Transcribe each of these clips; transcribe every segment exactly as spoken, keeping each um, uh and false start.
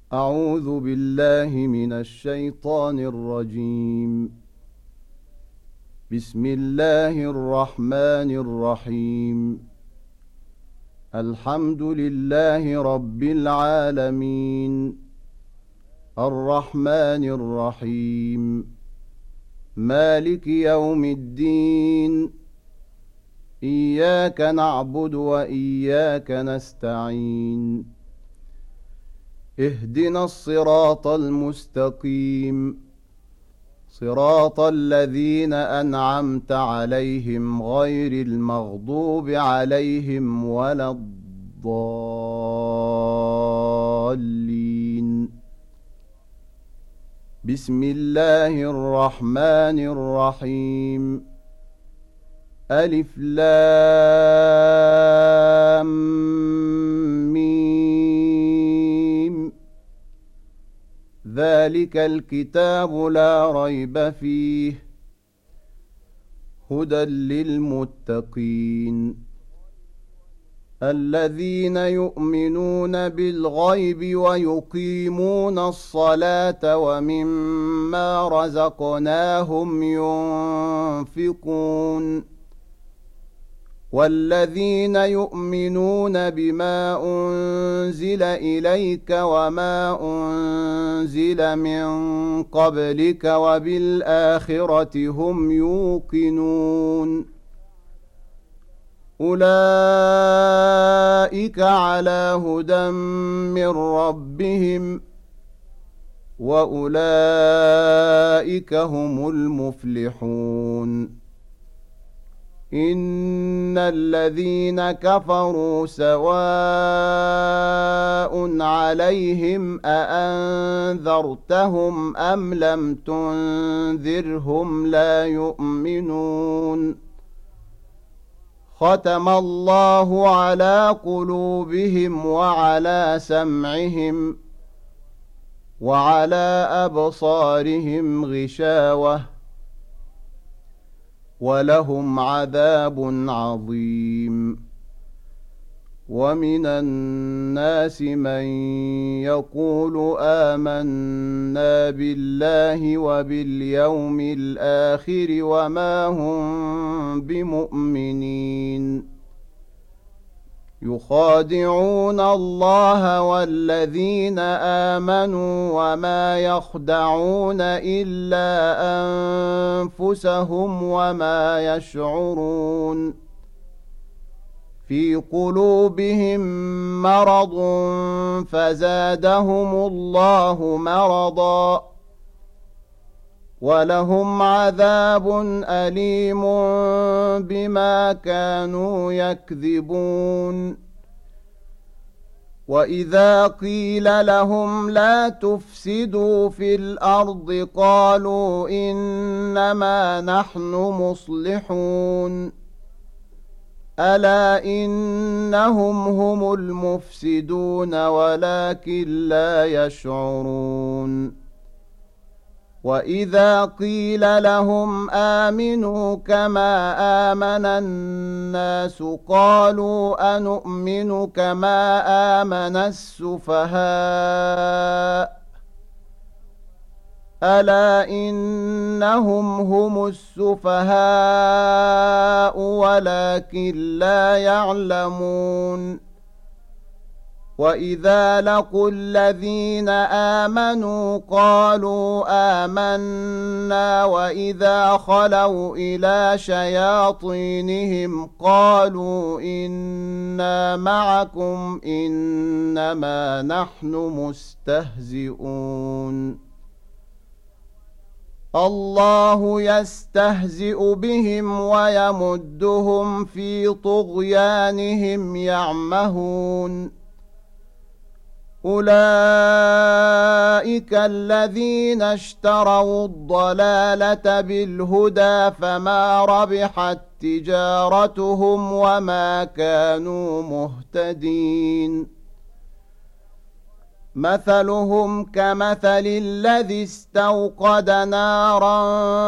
أعوذ بالله من الشيطان الرجيم. بسم الله الرحمن الرحيم. الحمد لله رب العالمين، الرحمن الرحيم، مالك يوم الدين، إياك نعبد وإياك نستعين، اهدنا الصراط المستقيم، صراط الذين أنعمت عليهم غير المغضوب عليهم ولا الضالين. بسم الله الرحمن الرحيم. ألف لام ميم. ذلك الكتاب لا ريب فيه هدى للمتقين الذين يؤمنون بالغيب ويقيمون الصلاة ومما رزقناهم ينفقون والذين يؤمنون بما أنزل إليك وما أنزل من قبلك وبالآخرة هم يوقنون أولئك على هدى من ربهم وأولئك هم المفلحون. إن الذين كفروا سواء عليهم أأنذرتهم أم لم تنذرهم لا يؤمنون. ختم الله على قلوبهم وعلى سمعهم وعلى أبصارهم غشاوة ولهم عذاب عظيم. ومن الناس من يقول آمنا بالله وباليوم الآخر وما هم بمؤمنين يخادعون الله والذين آمنوا وما يخدعون إلا أنفسهم وما يشعرون. في قلوبهم مرض فزادهم الله مرضا ولهم عذاب أليم بما كانوا يكذبون. وإذا قيل لهم لا تفسدوا في الأرض قالوا إنما نحن مصلحون ألا إنهم هم المفسدون ولكن لا يشعرون. وإذا قيل لهم آمنوا كما آمن الناس قالوا أنؤمن كما آمن السفهاء ألا إنهم هم السفهاء ولكن لا يعلمون. وإذا لقوا الذين آمنوا قالوا آمنا وإذا خلوا إلى شياطينهم قالوا إنا معكم إنما نحن مستهزئون. الله يستهزئ بهم ويمدهم في طغيانهم يعمهون. أولئك الذين اشتروا الضلالة بالهدى فما ربحت تجارتهم وما كانوا مهتدين. مثلهم كمثل الذي استوقد نارا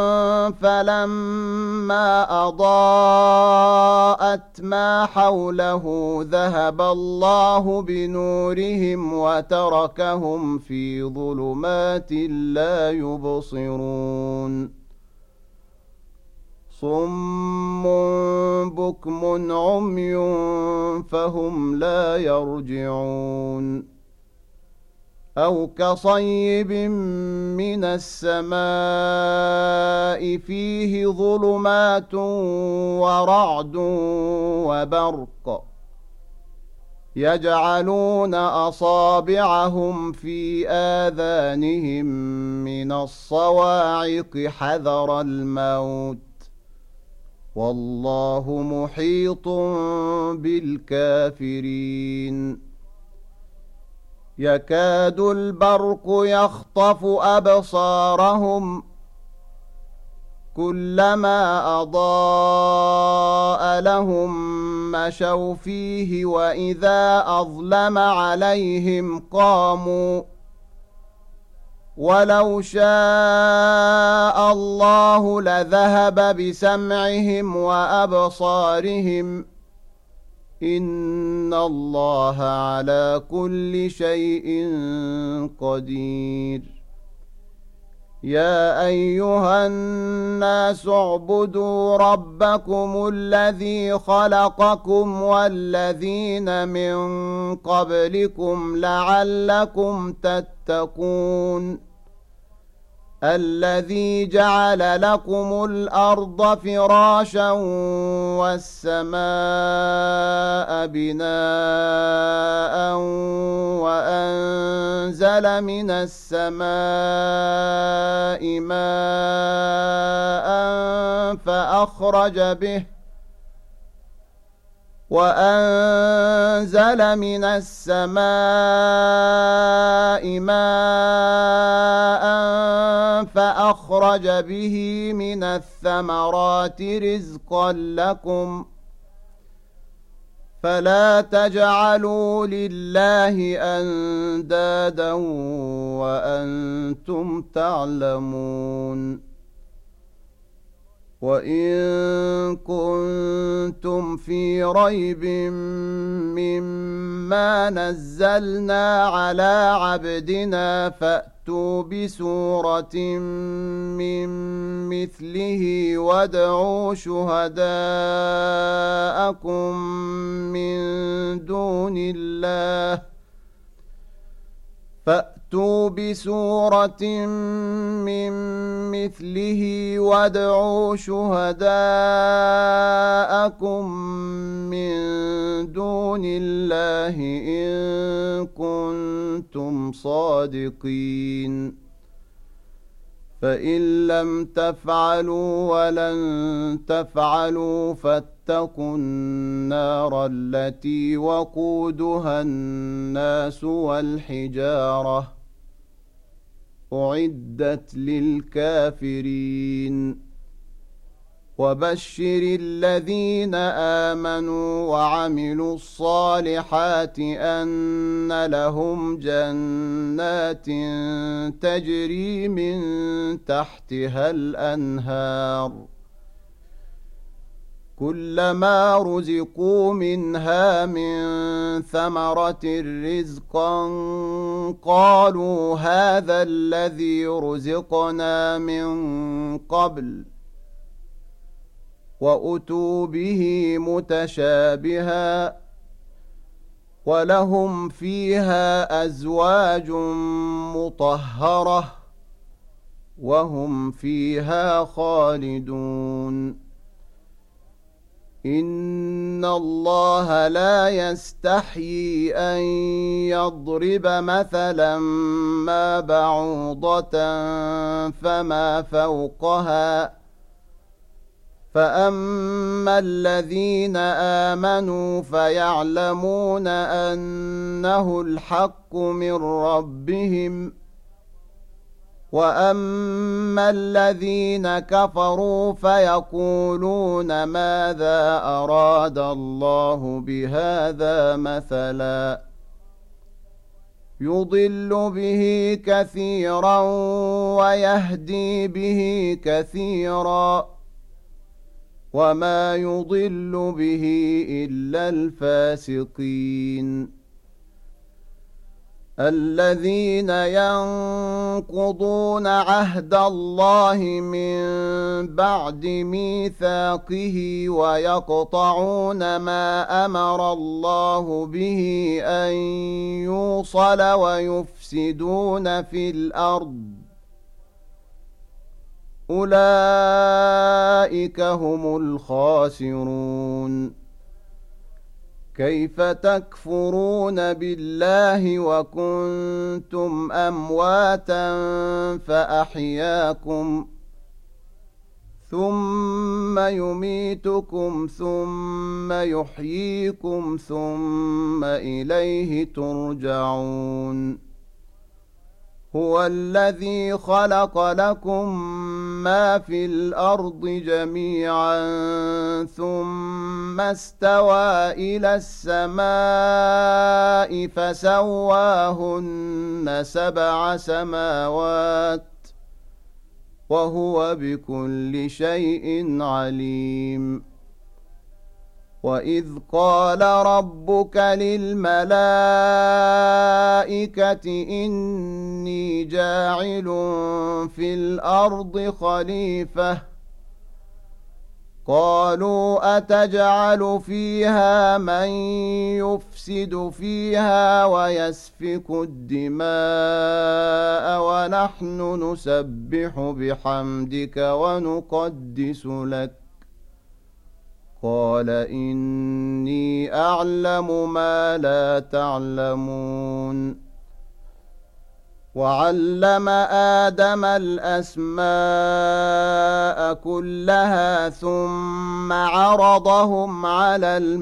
فلما أضاءت ما حوله ذهب الله بنورهم وتركهم في ظلمات لا يبصرون صم بكم عمي فهم لا يرجعون أو كصيب من السماء فيه ظلمات ورعد وبرق يجعلون أصابعهم في آذانهم من الصواعق حذر الموت والله محيط بالكافرين يكاد البرق يخطف أبصارهم كلما أضاء لهم مشوا فيه وإذا أظلم عليهم قاموا ولو شاء الله لذهب بسمعهم وأبصارهم إن الله على كل شيء قدير يا أيها الناس اعبدوا ربكم الذي خلقكم والذين من قبلكم لعلكم تتقون الذي جعل لكم الأرض فراشا والسماء بناء وأنزل من السماء ماء فأخرج به وأنزل من السماء ماء فأخرج به من الثمرات رزقا لكم فلا تجعلوا لله أندادا وأنتم تعلمون وإن كنتم في ريب مما نزلنا على عبدنا فأتوا بسورة من مثله وادعوا شهداءكم من دون الله فأتوا بسورة من مثله وادعوا شهداءكم من دون الله إن كنتم صادقين فإن لم تفعلوا ولن تفعلوا فاتقوا النار التي وقودها الناس والحجارة أعدت للكافرين وبشر الذين آمنوا وعملوا الصالحات أن لهم جنات تجري من تحتها الأنهار كلما رزقوا منها من ثمرة رزقا قالوا هذا الذي رزقنا من قبل وأتوا به متشابها ولهم فيها أزواج مطهرة وهم فيها خالدون إن الله لا يستحيي أن يضرب مثلا ما بعوضة فما فوقها فأما الذين آمنوا فيعلمون أنه الحق من ربهم وأما الذين كفروا فيقولون ماذا أراد الله بهذا مثلا يضل به كثيرا ويهدي به كثيرا وما يضل به إلا الفاسقين الذين ينقضون عهد الله من بعد ميثاقه ويقطعون ما أمر الله به أن يوصل ويفسدون في الأرض أولئك هم الخاسرون كيف تكفرون بالله وكنتم أمواتا فأحياكم ثم يميتكم ثم يحييكم ثم إليه ترجعون هو الذي خلق لكم ما في الأرض جميعا ثم استوى إلى السماء فسواهن سبع سماوات وهو بكل شيء عليم وإذ قال ربك للملائكة إني جاعل في الأرض خليفة قالوا أتجعل فيها من يفسد فيها ويسفك الدماء ونحن نسبح بحمدك ونقدس لك قال إني أعلم ما لا تعلمون وعلم آدم الأسماء كلها ثم عرضهم على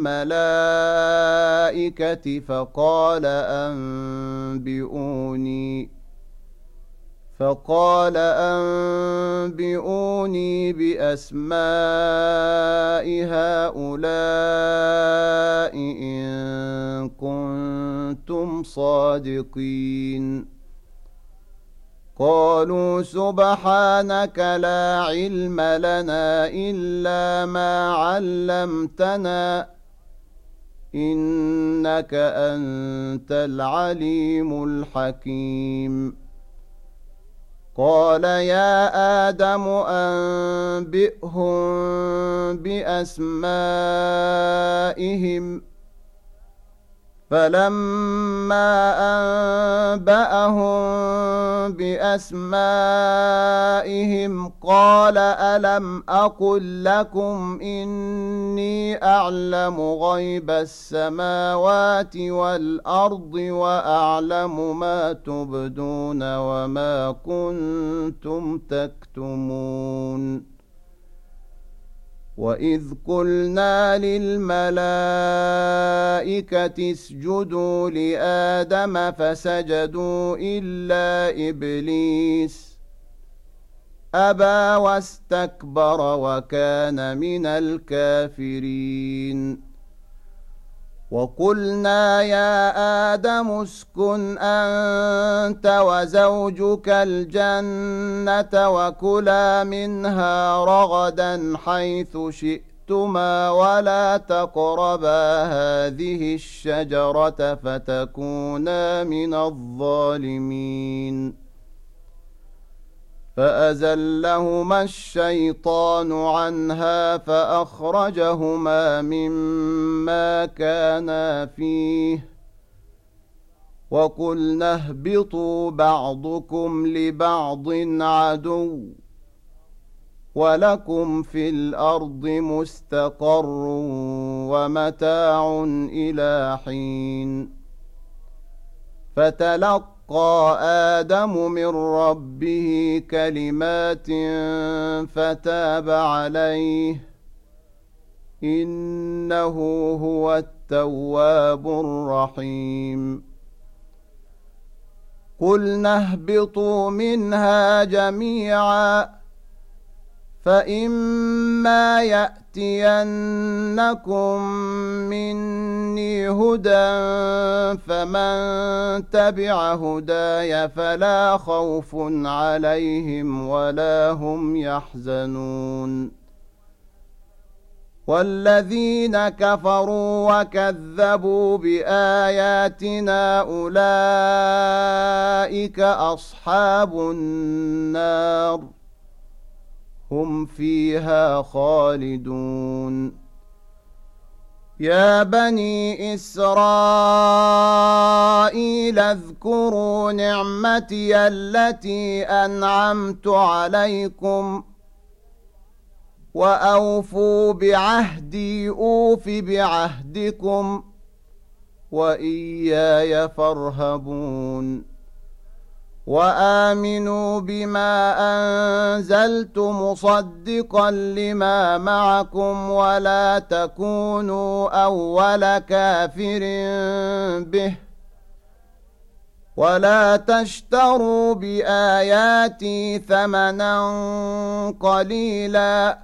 الملائكة فقال أنبئوني فقال أنبئوني بأسماء هؤلاء إن كنتم صادقين قالوا سبحانك لا علم لنا إلا ما علمتنا إنك أنت العليم الحكيم قال يا آدم أنبئهم بأسمائهم فلما أنبأهم بأسمائهم قال ألم أقل لكم إني أعلم غيب السماوات والأرض وأعلم ما تبدون وما كنتم تكتمون وإذ قلنا للملائكة اسجدوا لآدم فسجدوا إلا إبليس أبى واستكبر وكان من الكافرين وقلنا يا آدم اسكن أنت وزوجك الجنة وكلا منها رغدا حيث شئتما ولا تقربا هذه الشجرة فتكونا من الظالمين فأزلهما الشيطان عنها فأخرجهما مما كانا فيه وقلنا اهبطوا بعضكم لبعض عدو ولكم في الأرض مستقر ومتاع إلى حين فتلقى آدم من ربه كلمات فتاب عليه إنه هو التواب الرحيم قلنا اهبطوا منها جميعا فإما يأتينكم مني هدى فمن تبع هداي فلا خوف عليهم ولا هم يحزنون والذين كفروا وكذبوا بآياتنا أولئك أصحاب النار هم فيها خالدون يا بني إسرائيل اذكروا نعمتي التي أنعمت عليكم وأوفوا بعهدي أوف بعهدكم وإياي فارهبون وآمنوا بما أنزلت مصدقا لما معكم ولا تكونوا أول كافر به ولا تشتروا بآياتي ثمنا قليلا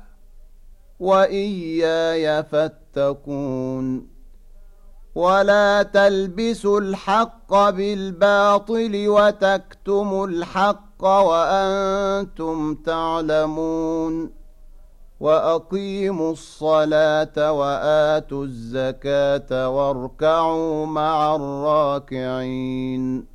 وإياي فاتقون ولا تلبسوا الحق بالباطل وتكتموا الحق وأنتم تعلمون وأقيموا الصلاة وآتوا الزكاة واركعوا مع الراكعين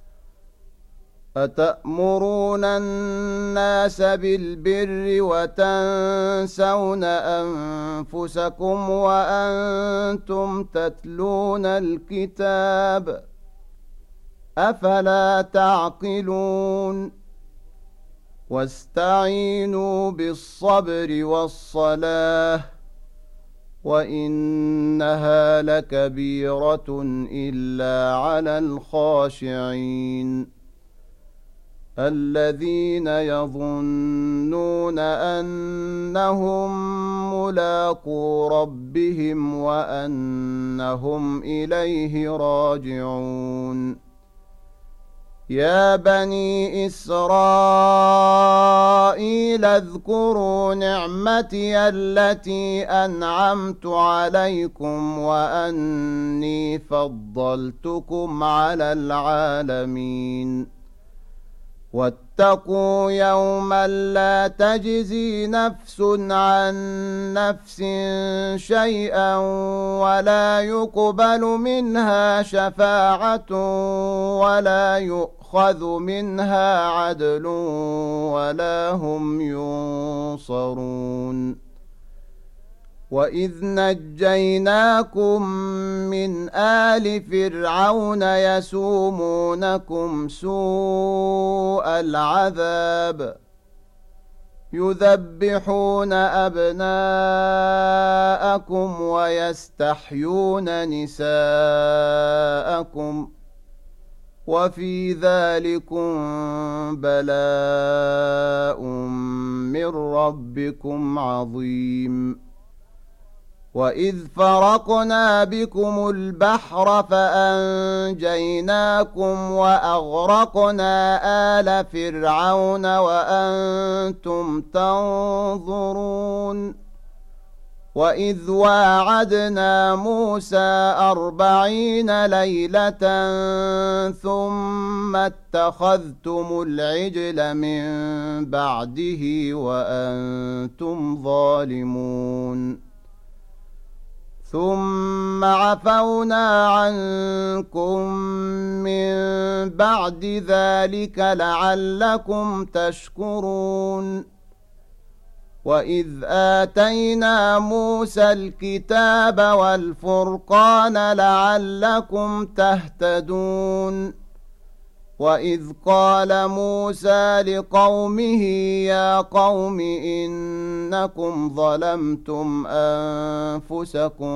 أتأمرون الناس بالبر وتنسون أنفسكم وأنتم تتلون الكتاب أفلا تعقلون واستعينوا بالصبر والصلاة وإنها لكبيرة إلا على الخاشعين الذين يظنون أنهم ملاقو ربهم وأنهم إليه راجعون يا بني إسرائيل اذكروا نعمتي التي أنعمت عليكم وأني فضلتكم على العالمين واتقوا يوما لا تجزي نفس عن نفس شيئا ولا يقبل منها شفاعة ولا يؤخذ منها عدل ولا هم ينصرون وإذ نجيناكم من آل فرعون يسومونكم سوء العذاب يذبحون أبناءكم ويستحيون نساءكم وفي ذلكم بلاء من ربكم عظيم وإذ فرقنا بكم البحر فأنجيناكم وأغرقنا آل فرعون وأنتم تنظرون وإذ واعدنا موسى أربعين ليلة ثم اتخذتم العجل من بعده وأنتم ظالمون ثم عفونا عنكم من بعد ذلك لعلكم تشكرون وإذ آتينا موسى الكتاب والفرقان لعلكم تهتدون وإذ قال موسى لقومه يا قوم إنكم ظلمتم أنفسكم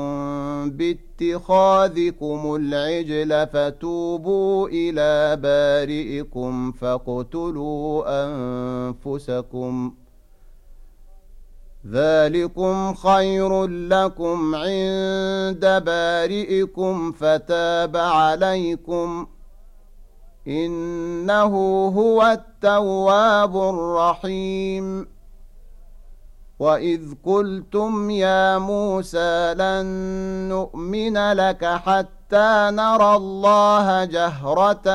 باتخاذكم العجل فتوبوا إلى بارئكم فاقتلوا أنفسكم ذلكم خير لكم عند بارئكم فتاب عليكم إنه هو التواب الرحيم وإذ قلتم يا موسى لن نؤمن لك حتى نرى الله جهرة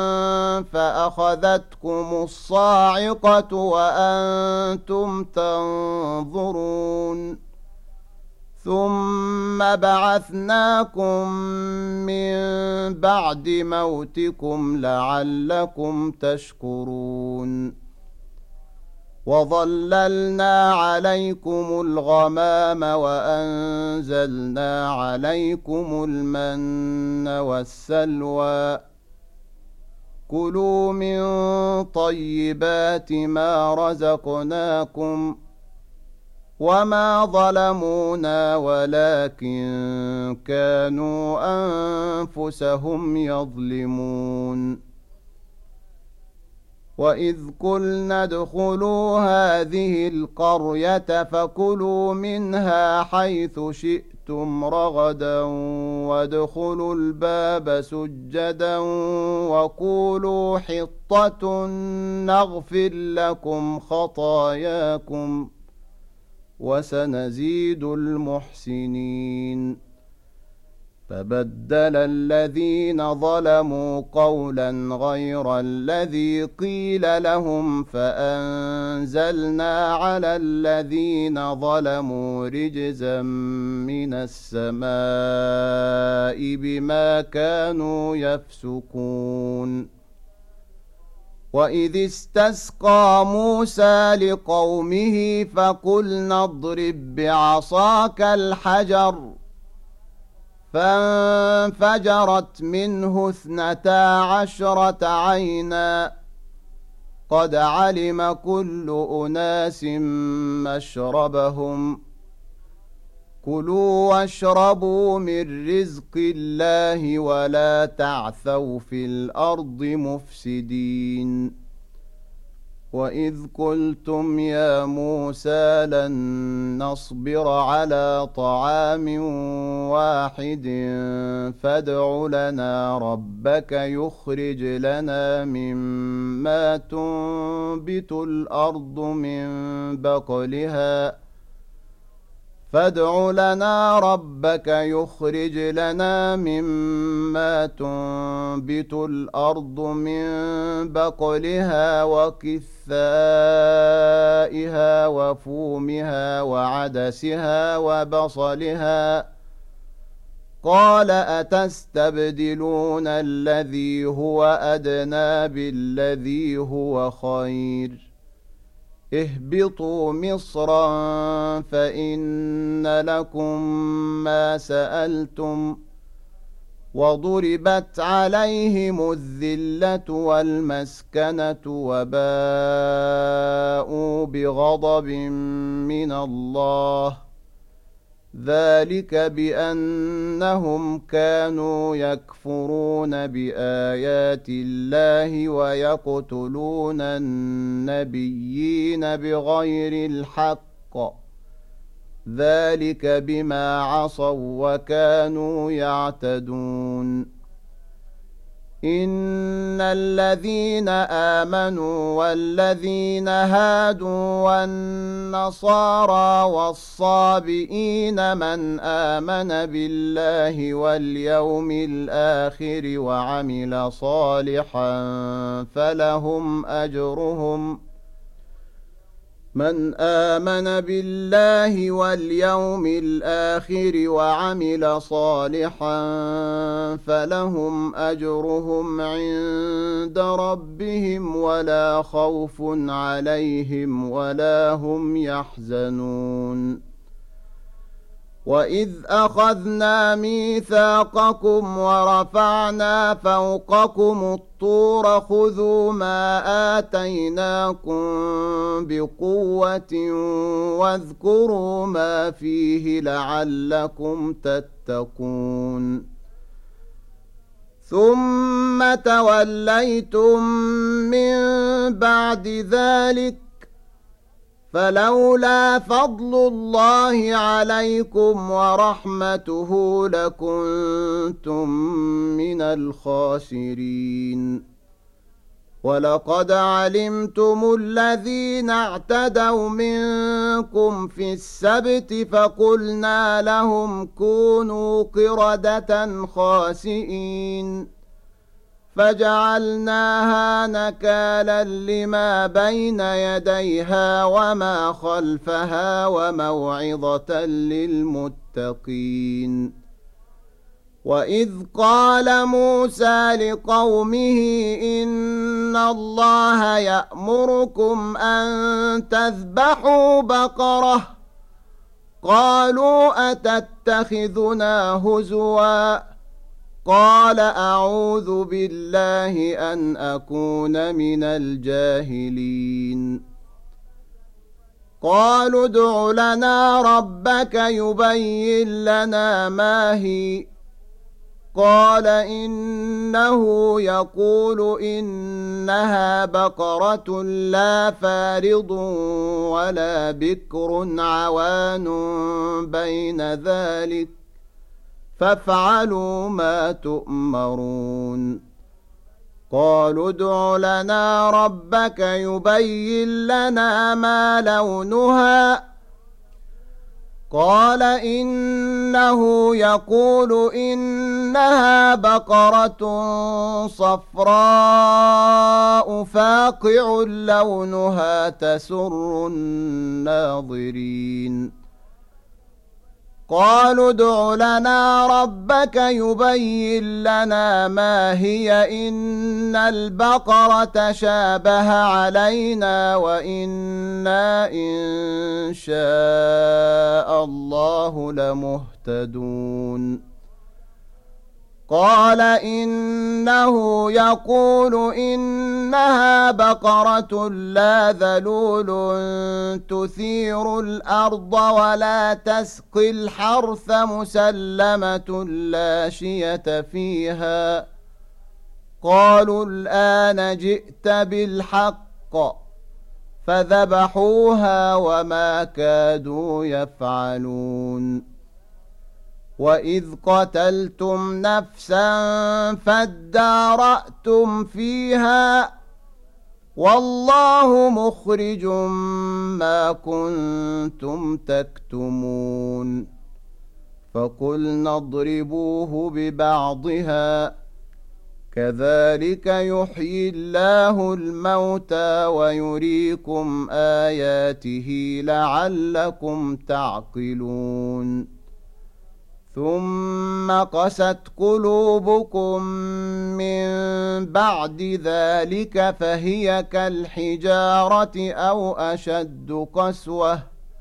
فأخذتكم الصاعقة وأنتم تنظرون ثم بعثناكم من بعد موتكم لعلكم تشكرون وظللنا عليكم الغمام وأنزلنا عليكم المن والسلوى كلوا من طيبات ما رزقناكم وما ظلمونا ولكن كانوا أنفسهم يظلمون وإذ قلنا ادخلوا هذه القرية فكلوا منها حيث شئتم رغدا وادخلوا الباب سجدا وقولوا حطة نغفر لكم خطاياكم وسنزيد المحسنين فبدل الذين ظلموا قولا غير الذي قيل لهم فأنزلنا على الذين ظلموا رجزا من السماء بما كانوا يفسقون وإذ استسقى موسى لقومه فقلنا اضرب بعصاك الحجر فانفجرت منه اثنتا عشرة عينا قد علم كل أناس مشربهم كلوا واشربوا من رزق الله ولا تعثوا في الأرض مفسدين وإذ قلتم يا موسى لن نصبر على طعام واحد فادع لنا ربك يخرج لنا مما تنبت الأرض من بقلها فادع لنا ربك يخرج لنا مما تنبت الأرض من بقلها وكثائها وفومها وعدسها وبصلها قال أتستبدلون الذي هو أدنى بالذي هو خير اهبطوا مصرا فإن لكم ما سألتم وضربت عليهم الذلة والمسكنة وباءوا بغضب من الله ذلك بأنهم كانوا يكفرون بآيات الله ويقتلون النبيين بغير الحق ذلك بما عصوا وكانوا يعتدون إن الذين آمنوا والذين هادوا والنصارى والصابئين من آمن بالله واليوم الآخر وعمل صالحا فلهم أجرهم من آمن بالله واليوم الآخر وعمل صالحا فلهم أجرهم عند ربهم ولا خوف عليهم ولا هم يحزنون وإذ أخذنا ميثاقكم ورفعنا فوقكم الطور خذوا ما آتيناكم بقوة واذكروا ما فيه لعلكم تتقون ثم توليتم من بعد ذلك فلولا فضل الله عليكم ورحمته لكنتم من الخاسرين ولقد علمتم الذين اعتدوا منكم في السبت فقلنا لهم كونوا قردة خاسئين فجعلناها نكالا لما بين يديها وما خلفها وموعظة للمتقين. وإذ قال موسى لقومه إن الله يأمركم أن تذبحوا بقرة قالوا أتتخذنا هزوا قال أعوذ بالله أن أكون من الجاهلين. قالوا ادع لنا ربك يبين لنا ما هي قال إنه يقول إنها بقرة لا فارض ولا بكر عوان بين ذلك فافعلوا ما تؤمرون. قالوا ادع لنا ربك يبين لنا ما لونها قال إنه يقول إنها بقرة صفراء فاقع لونها تسر الناظرين. قالوا ادع لنا ربك يبين لنا ما هي إن البقرة شابه علينا وإنا إن شاء الله لمهتدون. قال إنه يقول إنها بقرة لا ذلول تثير الأرض ولا تسقي الحرث مسلمة لا شية فيها. قالوا الآن جئت بالحق فذبحوها وما كادوا يفعلون. وإذ قتلتم نفسا فادارأتم فيها والله مخرج ما كنتم تكتمون. فقلنا اضربوه ببعضها كذلك يحيي الله الموتى ويريكم آياته لعلكم تعقلون. ثم قست قلوبكم من بعد ذلك فهي كالحجارة أو أشد قسوة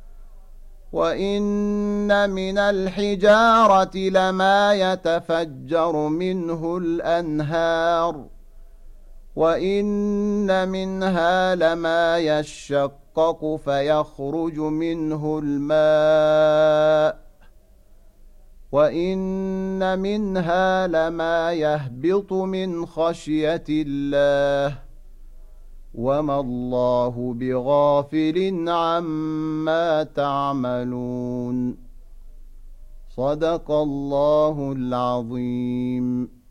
وإن من الحجارة لما يتفجر منه الأنهار وإن منها لما يشقق فيخرج منه الماء وإن منها لما يهبط من خشية الله وما الله بغافل عما تعملون. صدق الله العظيم.